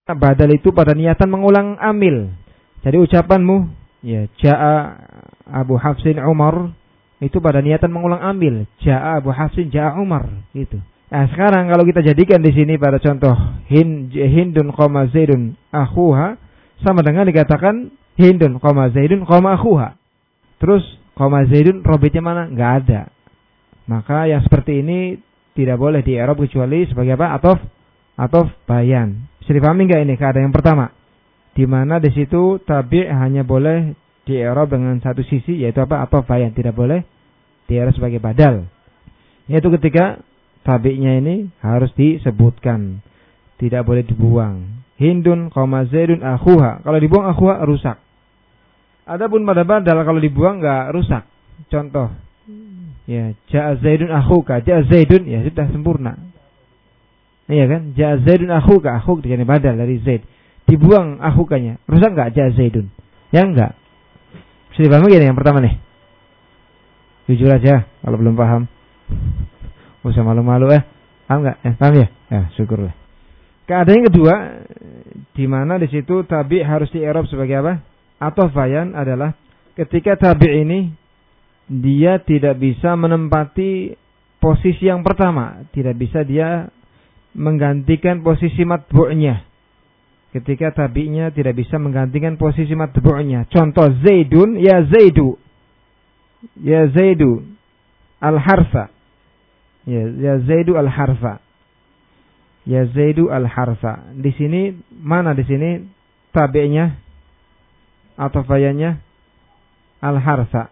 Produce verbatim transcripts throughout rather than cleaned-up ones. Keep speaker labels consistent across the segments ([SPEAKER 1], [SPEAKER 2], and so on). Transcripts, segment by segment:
[SPEAKER 1] Badal itu pada niatan mengulang amil. Jadi ucapanmu, ya, Ja'a Abu Hafsin Umar, itu pada niatan mengulang amil. Ja'a Abu Hafsin Ja'a Umar, gitu. Nah, sekarang kalau kita jadikan di sini pada contoh Hind, Hindun qoma Zaidun akhuha, sama dengan dikatakan Hindun qoma Zaidun qoma akhuha. Terus qoma Zaidun robitnya mana? Enggak ada. Maka yang seperti ini tidak boleh di i'rab kecuali sebagai apa? Atof, atof bayan. Bisa dipahami enggak ini keadaan yang pertama? Di mana di situ tabi' hanya boleh di i'rab dengan satu sisi, yaitu apa? Atof bayan, tidak boleh di i'rab sebagai badal. Yaitu ketika tabi'nya ini harus disebutkan, tidak boleh dibuang. Hindun qoma Zaidun akhuha. Kalau dibuang akhuha rusak. Adapun pada badal kalau dibuang enggak rusak. Contoh, ya, Ja'a Zaidun akhuka, Ja'a Zaidun, ya sudah sempurna. Iya kan? Ja'a Zaidun akhuka, akhuk dijadikan badal dari Zaid. Dibuang akhukanya, rusak enggak Ja'a Zaidun? Ya enggak. Bisa dipahami gini yang pertama nih? Jujur aja kalau belum paham. Usah malu-malu eh. Paham enggak? Eh, paham ya? Ya, syukurlah. Keadaan yang kedua, di mana di situ tabi' harus di i'rab sebagai apa? Atof bayan adalah ketika tabi' ini dia tidak bisa menempati posisi yang pertama, tidak bisa dia menggantikan posisi matbu'nya. Ketika tabi'nya tidak bisa menggantikan posisi matbu'nya. Contoh Zaidun, ya Zaidu. Ya Zaidu al-harfa. Ya, ya Zaidu al-harfa. Ya Zaidu al-harfa. Di sini mana di sini tabi'nya atau bayannya al-harfa.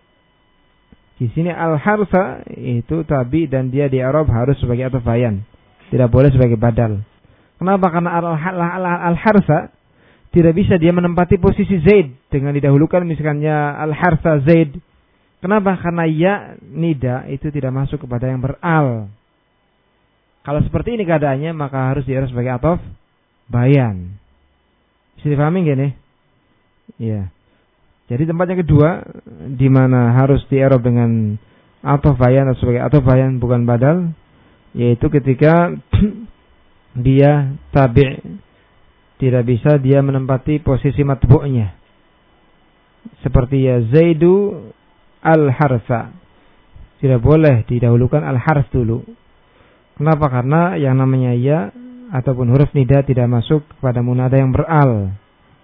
[SPEAKER 1] Di sini al-harfa itu tabi dan dia di i'rab harus sebagai ataf bayan. Tidak boleh sebagai badal. Kenapa? Karena al-harfa tidak bisa dia menempati posisi Zaid dengan didahulukan misalnya al-harfa Zaid. Kenapa? Karena ya nida itu tidak masuk kepada yang beral. Kalau seperti ini keadaannya maka harus di-i'rab sebagai ataf bayan. Bisa dipahami nggak nih? Iya. Jadi tempat yang kedua di mana harus di-i'rab dengan ataf bayan atau sebagai ataf bayan bukan badal, yaitu ketika dia tabi' tidak bisa dia menempati posisi matbu'nya. Seperti ya Zaidu al-harfa. Tidak boleh didahulukan al-harf dulu. Kenapa? Karena yang namanya ya ataupun huruf nida tidak masuk kepada munada yang beral.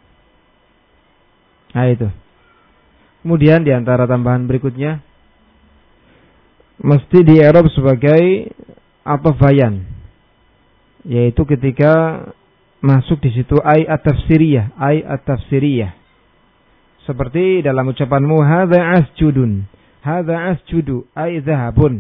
[SPEAKER 1] Nah itu. Kemudian di antara tambahan berikutnya mesti di-i'rab sebagai ataf bayan, yaitu ketika masuk di situ ai at-tafsiriyah, ai at-tafsiriyah. Seperti dalam ucapanmu hadza asjudun, hadza asjudu ai zahabun.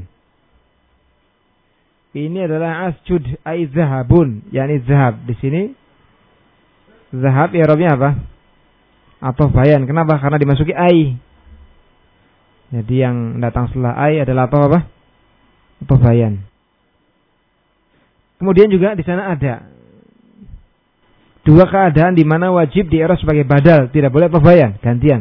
[SPEAKER 1] Ini adalah asjud ai zahabun, yakni zahab. Di sini zahab i'rabnya apa? Ataf bayan. Kenapa? Karena dimasuki ai. Jadi yang datang setelah ai adalah ataf apa? Ataf bayan. Kemudian juga di sana ada dua keadaan di mana wajib di-i'rab sebagai badal, tidak boleh ataf bayan, gantian.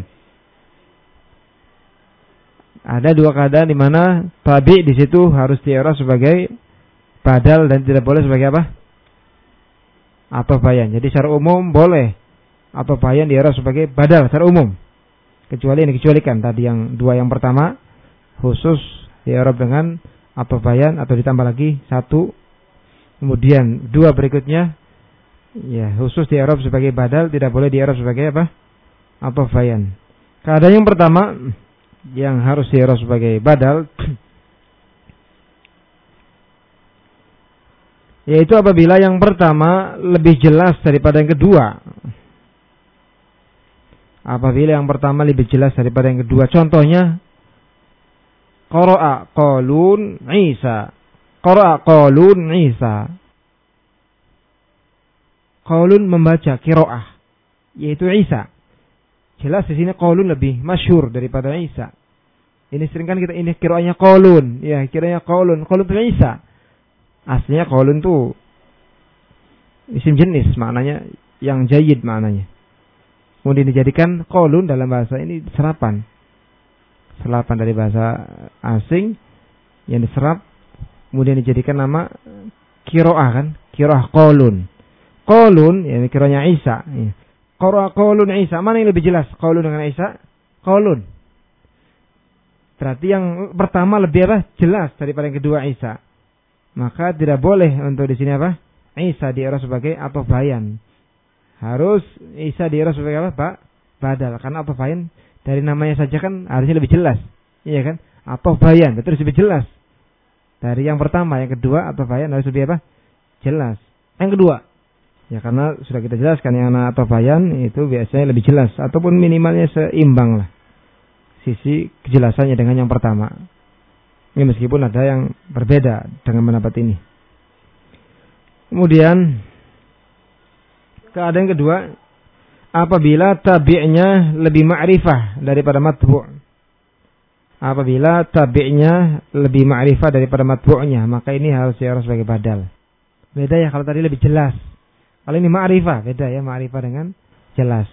[SPEAKER 1] Ada dua keadaan di mana tabi' di situ harus di-i'rab sebagai badal dan tidak boleh sebagai apa? Ataf bayan. Jadi secara umum boleh ataf bayan di-i'rab sebagai badal secara umum. Kecuali ini dikecualikan tadi yang dua yang pertama khusus di-i'rab dengan ataf bayan atau ditambah lagi satu. Kemudian dua berikutnya ya khusus di-i'rab sebagai badal, tidak boleh di-i'rab sebagai apa? Ataf bayan. Keadaan yang pertama yang harus di-i'rab sebagai badal yaitu apabila yang pertama lebih jelas daripada yang kedua. Apabila yang pertama lebih jelas daripada yang kedua. Contohnya qara'a qalun Isa. Qara'a qalun Isa. Qalun membaca qira'ah, yaitu Isa. Jelas di sini qalun lebih masyhur daripada Isa. Ini sering kan kita ini qira'ahnya qalun, ya kiranya qalun, qalun itu Isa. Aslinya qalun tuh isim jenis, maknanya yang jayyid maknanya. Kemudian dijadikan qalun dalam bahasa ini serapan. Serapan dari bahasa asing yang diserap kemudian dijadikan nama qiraah kan, qiraah qalun. qaulun, ya kiranya Isa. Ya. Qara qaulun Isa. Mana yang lebih jelas? Qaulun dengan Isa? Qaulun. Berarti yang pertama lebih apa? Jelas daripada yang kedua Isa. Maka tidak boleh untuk di sini apa? Isa di'rab sebagai ataf bayan. Harus Isa di'rab sebagai apa, Pak? Badal. Karena ataf bayan dari namanya saja kan harusnya lebih jelas. Iya kan? Ataf bayan, betul lebih jelas. Dari yang pertama, yang kedua ataf bayan harus lebih apa? Jelas. Yang kedua, ya karena sudah kita jelaskan yang ataf bayan itu biasanya lebih jelas ataupun minimalnya seimbang lah sisi kejelasannya dengan yang pertama. Ini meskipun ada yang berbeda dengan pendapat ini. Kemudian keadaan kedua, apabila tabi'nya lebih ma'rifah daripada matbu'. Apabila tabi'nya lebih ma'rifah daripada matbu'nya, maka ini harus di'rab sebagai badal. Beda ya kalau tadi lebih jelas. Kalau ini ma'rifah, beda ya ma'rifah dengan jelas.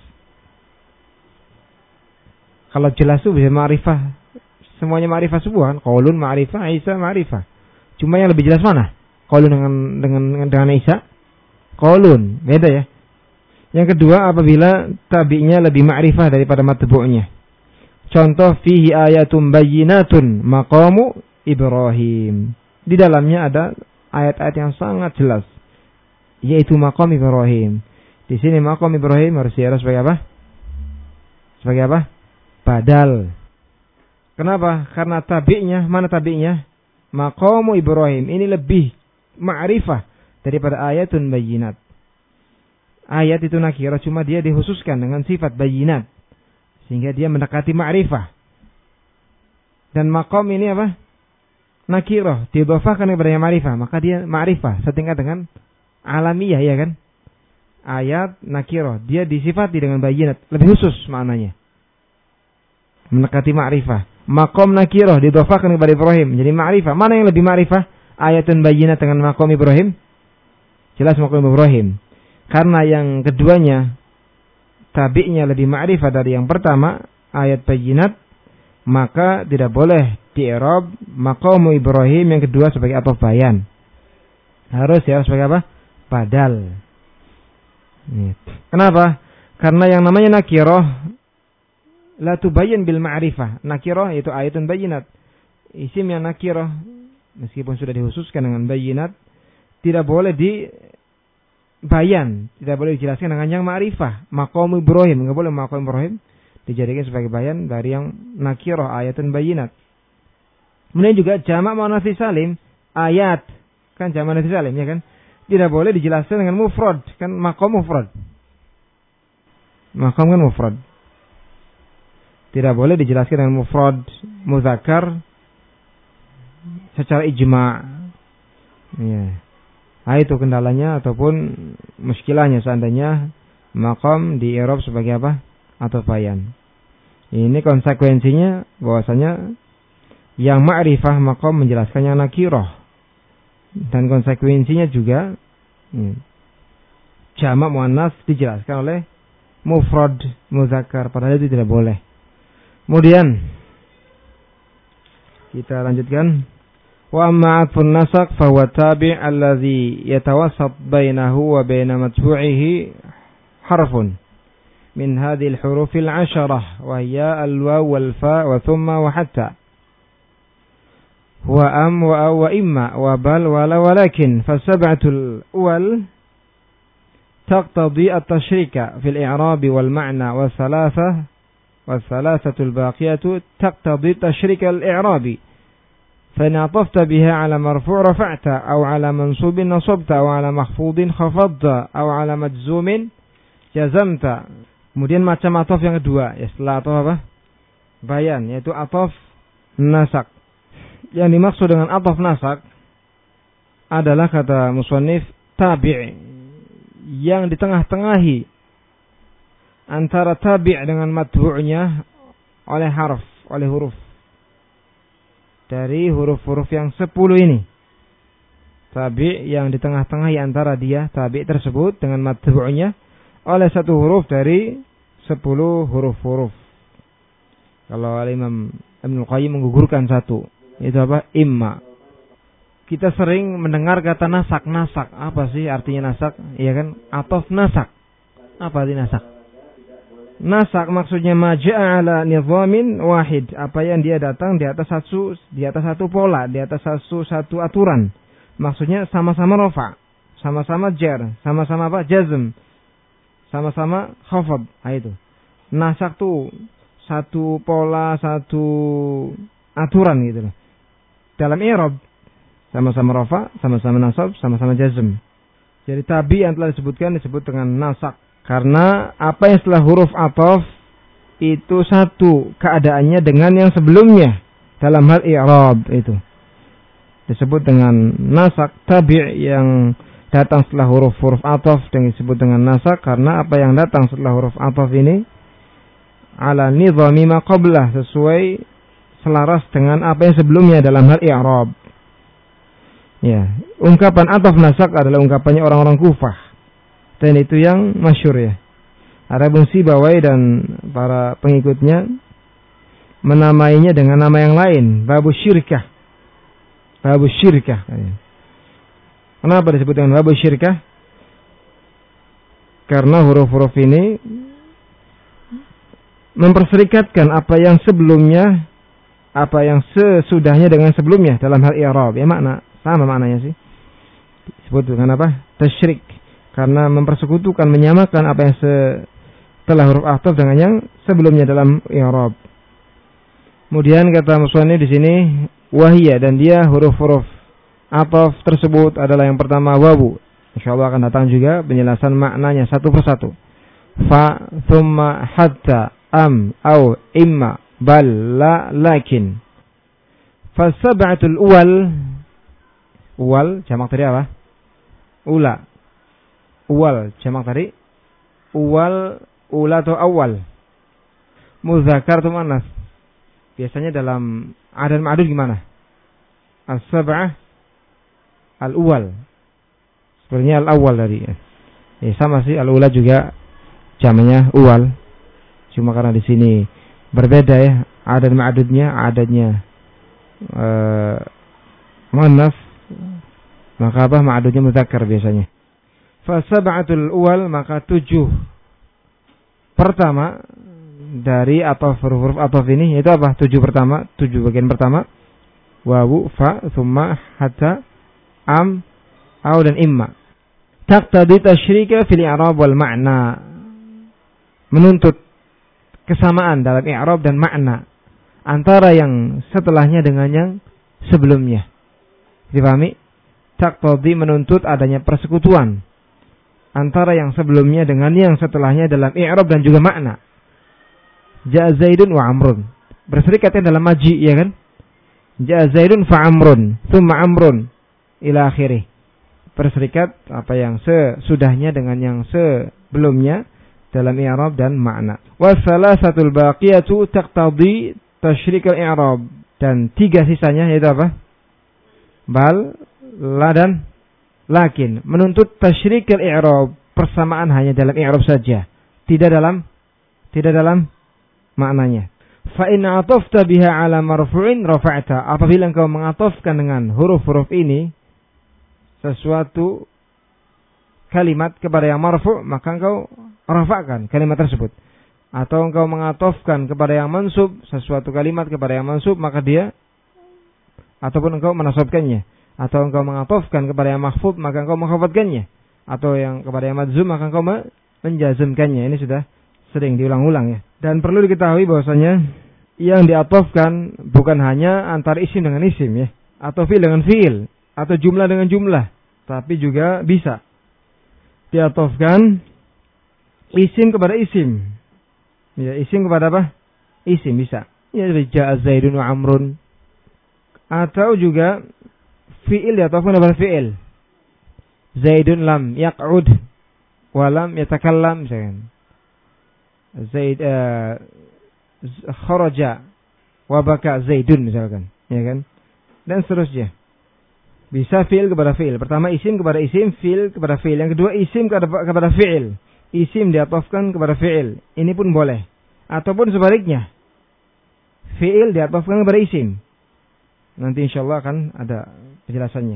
[SPEAKER 1] Kalau jelas itu bisa ma'rifah, semuanya ma'rifah semua kan. Qaulun ma'rifah, Isa ma'rifah. Cuma yang lebih jelas mana? Qaulun dengan dengan dengan Isa. Qaulun, beda ya. Yang kedua, apabila tabi'nya lebih ma'rifah daripada matbu'nya. Contoh, fihi ayatun bayyinatun maqamu Ibrahim. Di dalamnya ada ayat-ayat yang sangat jelas, yaitu maqam Ibrahim. Di sini maqam Ibrahim harus diarah sebagai apa? Sebagai apa? Badal. Kenapa? Karena tabi'nya, mana tabi'nya? Maqamu Ibrahim. Ini lebih ma'rifah daripada ayatun bayyinat. Ayat itu nakirah, cuma dia dikhususkan dengan sifat bayyinat, sehingga dia mendekati ma'rifah. Dan maqam ini apa? Nakirah, didhafahkan kepada yang ma'rifah, maka dia ma'rifah setingkat dengan alamiyah, ya kan? Ayat nakirah, dia disifati dengan bayyinat, lebih khusus maknanya, mendekati ma'rifah. Maqam nakirah didhafahkan kepada Ibrahim, jadi ma'rifah. Mana yang lebih ma'rifah? Ayatun bayyinat dengan maqam Ibrahim? Jelas maqam Ibrahim. Karena yang keduanya tabi'nya lebih ma'rifah dari yang pertama, ayat bayyinat, maka tidak boleh di-i'rab maqamu Ibrahim yang kedua sebagai ataf bayan. Harus ya sebagai apa? Badal. Kenapa? Karena yang namanya nakirah la tubayyin bil ma'rifah. Nakirah itu ayatun bayyinat. Isim yang nakirah meskipun sudah dikhususkan dengan bayyinat tidak boleh di bayan, tidak boleh dijelaskan dengan yang ma'rifah. Maqam Ibrahim, enggak boleh maqam Ibrahim dijadikan sebagai bayan dari yang nakirah ayatun bayyinat. Kemudian juga jamak muannats salim, ayat kan jamak muannats salim ya kan? Tidak boleh dijelaskan dengan mufrad, kan maqam mufrad. Maqam kan mufrad. Tidak boleh dijelaskan dengan mufrad muzakkar secara ijma'. Ya. Nah, itu kendalanya ataupun muskilahnya seandainya maqam di i'rab sebagai apa? Atau bayan. Ini konsekuensinya bahwasanya yang ma'rifah maqam menjelaskan yang nakirah. Dan konsekuensinya juga ya, jamak muannats dijelaskan oleh mufrad muzakkar, padahal itu tidak boleh. Kemudian kita lanjutkan. Wa amma 'atfun nasakh fa huwa tabi' alladhi yatawassat bainahu wa baina matbu'ihi harfun min hadhihi al-huruf al-'asharah wa hiya al-waw wal-fa wa thumma wa hatta wa am wa aw wa imma wa bal wa la walakin fa sab'atu al-awwal taqtadi at-tashrika fi al-i'rab wal-ma'na wa thalatha wa thalathatu al-baqiyatu taqtadi tashrika al-i'rabi. فإن عطفت بها على مرفوع رفعت أو على منصوب نصبت أو على مخفوض خفضت أو على مجزوم جزمت. Kemudian macam ataf yang kedua, ya setelah ataf apa? Bayan, yaitu ataf nasak. Yang dimaksud dengan ataf nasak adalah kata musannif tabi' yang di tengah-tengahi antara tabi' dengan matbu'nya oleh harf, oleh huruf. Dari huruf-huruf yang sepuluh ini. Tabi' yang di tengah-tengahi antara dia, tabi' tersebut dengan matbu'nya oleh satu huruf dari sepuluh huruf-huruf. Kalau Imam Ibnul Qayyim menggugurkan satu, itu apa? Imma. kita sering mendengar kata nasak. Nasak, apa sih artinya nasak? Iya kan? Atof nasak. Apa arti nasak? Nasak maksudnya maja'a ala nizamin wahid. Apa yang dia datang di atas satu di atas satu pola, di atas satu satu aturan. Maksudnya sama-sama rafa, sama-sama jar, sama-sama apa? Jazm. Sama-sama khafad. Nah, itu. Nasak tuh satu pola, satu aturan gitu loh. Dalam i'rab sama-sama rafa, sama-sama nasab, sama-sama jazm. Jadi tabi yang telah disebutkan disebut dengan nasak karena apa yang setelah huruf ataf itu satu keadaannya dengan yang sebelumnya dalam hal i'rab itu. Disebut dengan nasak. Tabi' yang datang setelah huruf-huruf ataf dan disebut dengan nasak karena apa yang datang setelah huruf ataf ini ala nizami ma qablah, sesuai selaras dengan apa yang sebelumnya dalam hal i'rab. Ya, ungkapan ataf nasak adalah ungkapannya orang-orang Kufah. Dan itu yang masyhur ya. Adapun Sibawai dan para pengikutnya menamainya dengan nama yang lain, babu syirkah. Babu syirkah. Kenapa disebut dengan babu syirkah? Karena huruf-huruf ini memperserikatkan apa yang sebelumnya, apa yang sesudahnya dengan sebelumnya dalam hal i'rab. Ya makna sama maknanya sih. Disebut dengan apa? Tasyrik. Karena mempersekutukan, menyamakan apa yang setelah huruf ataf dengan yang sebelumnya dalam i'rab. Kemudian kata musannif di sini wahiyah, dan dia huruf-huruf ataf tersebut adalah yang pertama wawu. Insyaallah akan datang juga penjelasan maknanya satu persatu. Fa, thumma, hatta, am, au, imma, bal, la, lakin. Fasab'atul uwal. Uwal jamak tadi apa? Ula. Uwal jamak tadi uwal, ula atau awal. Muzakkar atau muannas? Biasanya dalam adad ma'dud gimana? As-sab'ah al-uwal. Sebenarnya al-awwal tadi. Ya, sama sih, al-ula juga jamanya uwal. Cuma karena di sini berbeda ya adad ma'dudnya, adadnya uh, muannas, maka apa ma'dudnya muzakkar biasanya. Fa sab'atul uwal, maka tujuh pertama dari ataf huruf ataf ini yaitu apa? Tujuh pertama, tujuh bagian pertama. Wawu, fa, thumma, hatta, am, au dan imma. Taqtadi tasyrika fil i'rab wal ma'na. Menuntut kesamaan dalam i'rab dan makna antara yang setelahnya dengan yang sebelumnya. Dipahami? Taqtadi menuntut adanya persekutuan antara yang sebelumnya dengan yang setelahnya dalam i'rab dan juga makna. Ja'a Zaidun wa Amrun. Berserikatnya dalam maji, ya kan? Ja'a Zaidun fa Amrun, thumma Amrun ila akhirih. Berserikat apa yang sesudahnya dengan yang sebelumnya dalam i'rab dan makna. Wa salasatul baqiyatu taqtadi tasyrik al-i'rab. Dan tiga sisanya yaitu apa? Bal, la dan lakin. Menuntut tasyrik al-i'rab, persamaan hanya dalam i'rab saja, tidak dalam tidak dalam maknanya. Fa in atafta biha ala marfu'in rafa'ta. Apabila engkau mengatofkan dengan huruf-huruf ini sesuatu kalimat kepada yang marfu', maka engkau rafa'kan kalimat tersebut. Atau engkau mengatofkan kepada yang mansub sesuatu kalimat kepada yang mansub, maka dia, ataupun engkau menasabkannya. Atau engkau mengatofkan kepada yang mahfud, maka engkau menghafadkannya. Atau yang kepada yang madzum, maka engkau menjazmkannya. Ini sudah sering diulang-ulang ya. Dan perlu diketahui bahwasanya yang diatofkan bukan hanya antara isim dengan isim ya, atau fi'il dengan fi'il, atau jumlah dengan jumlah, tapi juga bisa diatofkan isim kepada isim. Ya, isim kepada apa? Isim bisa. Ya, ja'a Zaidun wa Amrun. Atau juga fi'il diatofkan kepada fi'il. Zaidun lam yaq'ud wa lam yatakallam misalkan. Zaid uh, kharaja wa baka Zaidun misalkan, ya kan? Dan seterusnya. Bisa fi'il kepada fi'il. Pertama isim kepada isim, fi'il kepada fi'il. Yang kedua isim kepada fi'il. Isim diatofkan kepada fi'il. Ini pun boleh. Ataupun sebaliknya. Fi'il diatofkan kepada isim. Nanti insyaallah akan ada penjelasannya.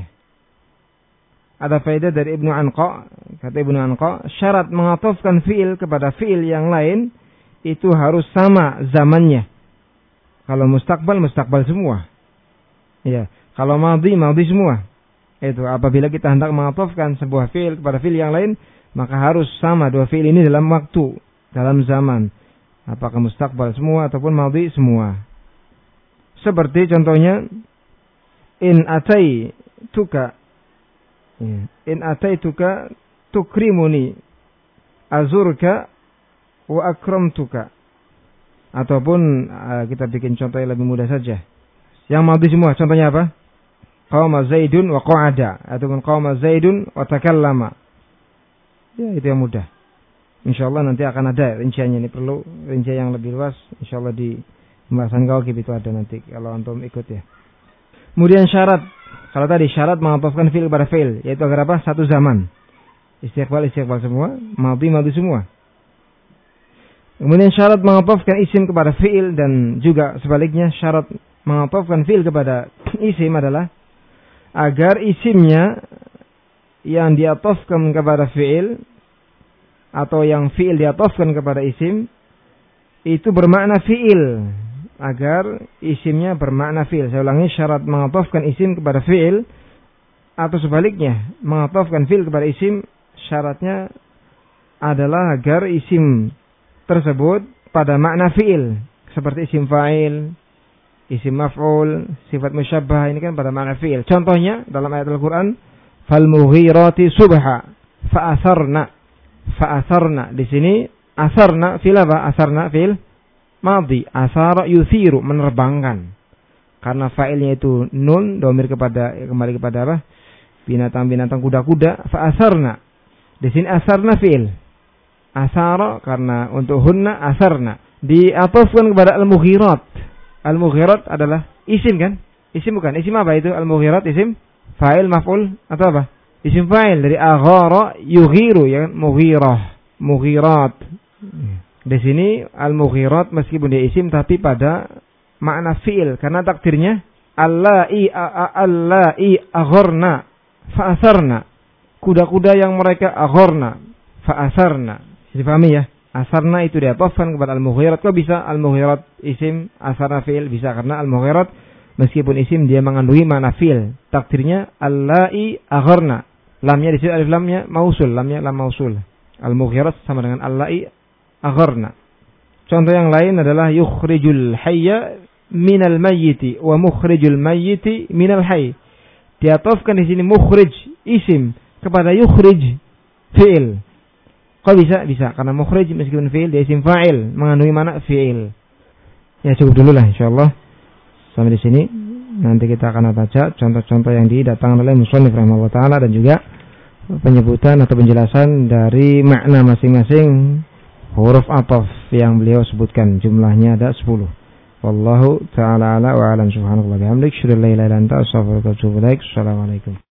[SPEAKER 1] Ada faedah dari Ibnu Anqa, kata Ibnu Anqa, syarat mengatofkan fiil kepada fiil yang lain itu harus sama zamannya. Kalau mustakbal, mustakbal semua. Ya, kalau madhi, madhi semua. Itu apabila kita hendak mengatofkan sebuah fiil kepada fiil yang lain, maka harus sama dua fiil ini dalam waktu, dalam zaman. Apakah mustakbal semua ataupun madhi semua. Seperti contohnya, in atai tuka, in ataituka tukrimuni azurka wa akramtuka. Ataupun uh, kita bikin contoh yang lebih mudah saja. Yang madhi semua, contohnya apa? Qama Zaidun wa qa'ada, ataupun qama Zaidun wa takallama. Ya, itu yang mudah. Insyaallah nanti akan ada rinciannya, ini perlu rincian yang lebih luas. Insyaallah di pembahasan Kaukib itu ada nanti kalau antum ikut ya. Kemudian syarat, kalau tadi syarat mengatofkan fi'il kepada fi'il, yaitu agar apa? Satu zaman. Istiqbal, istiqbal semua, madhi, madhi semua. Kemudian syarat mengatofkan isim kepada fi'il dan juga sebaliknya syarat mengatofkan fi'il kepada isim adalah agar isimnya yang diatofkan kepada fi'il atau yang fi'il diatofkan kepada isim itu bermakna fi'il. Agar isimnya bermakna fi'il. Saya ulangi, syarat mengatofkan isim kepada fi'il atau sebaliknya mengatofkan fi'il kepada isim, syaratnya adalah agar isim tersebut pada makna fi'il, seperti isim fa'il, isim maf'ul, sifat musyabbah, ini kan pada makna fi'il. Contohnya dalam ayat Al-Quran, fal mughirati subha fa'asarna. Fa'asarna di sini asarna fi'il apa? Asarna fi'il madhi, asara yuthiru, menerbangkan. Karena fa'ilnya itu nun, domir kepada kembali kepada apa? Binatang-binatang, kuda-kuda. Fa'asarna. Di sini asarna fi'il. Asara karena untuk hunna asarna. Diatofkan kepada al-mughirat. Al-mughirat adalah isim kan? Isim bukan? Isim apa itu? Al-mughirat isim fa'il, maf'ul atau apa? Isim fa'il dari aghara yughiru, ya kan? Mughirah, mughirat. Di sini al-mughirat meskipun dia isim tapi pada makna fi'il karena takdirnya allai allai agharna fa'asarna. Kuda-kuda yang mereka agharna fa'asarna. Dipahami ya? Asarna itu diatofkan kepada al-mughirat. Kok bisa al-mughirat isim, asarna fi'il? Bisa karena al-mughirat meskipun isim dia mengandungi makna fi'il. Takdirnya allai agharna. Lamnya di sini alif lamnya mausul, lamnya lam mausul. Al-mughirat sama dengan allai agharna. Contoh yang lain adalah yukhrijul hayya minal mayyiti wa mukhrijul mayyiti minal hayy. Diatofkan di sini mukhrij isim kepada yukhrij fi'il. Kok bisa? Bisa karena mukhrij meskipun fi'il dia isim fa'il, mengandungi makna fi'il. Ya cukup dulu lah insyaallah. Sampai di sini. Nanti kita akan baca contoh-contoh yang didatangkan oleh musannif rahimahullah taala dan juga penyebutan atau penjelasan dari makna masing-masing huruf ataf yang beliau sebutkan. Jumlahnya ada sepuluh. Wallahu ta'ala ala wa alam, subhanallahi wa bihamdihi, asyhadu an la ilaha illa anta, astaghfiruka wa atubu ilaik. Assalamualaikum.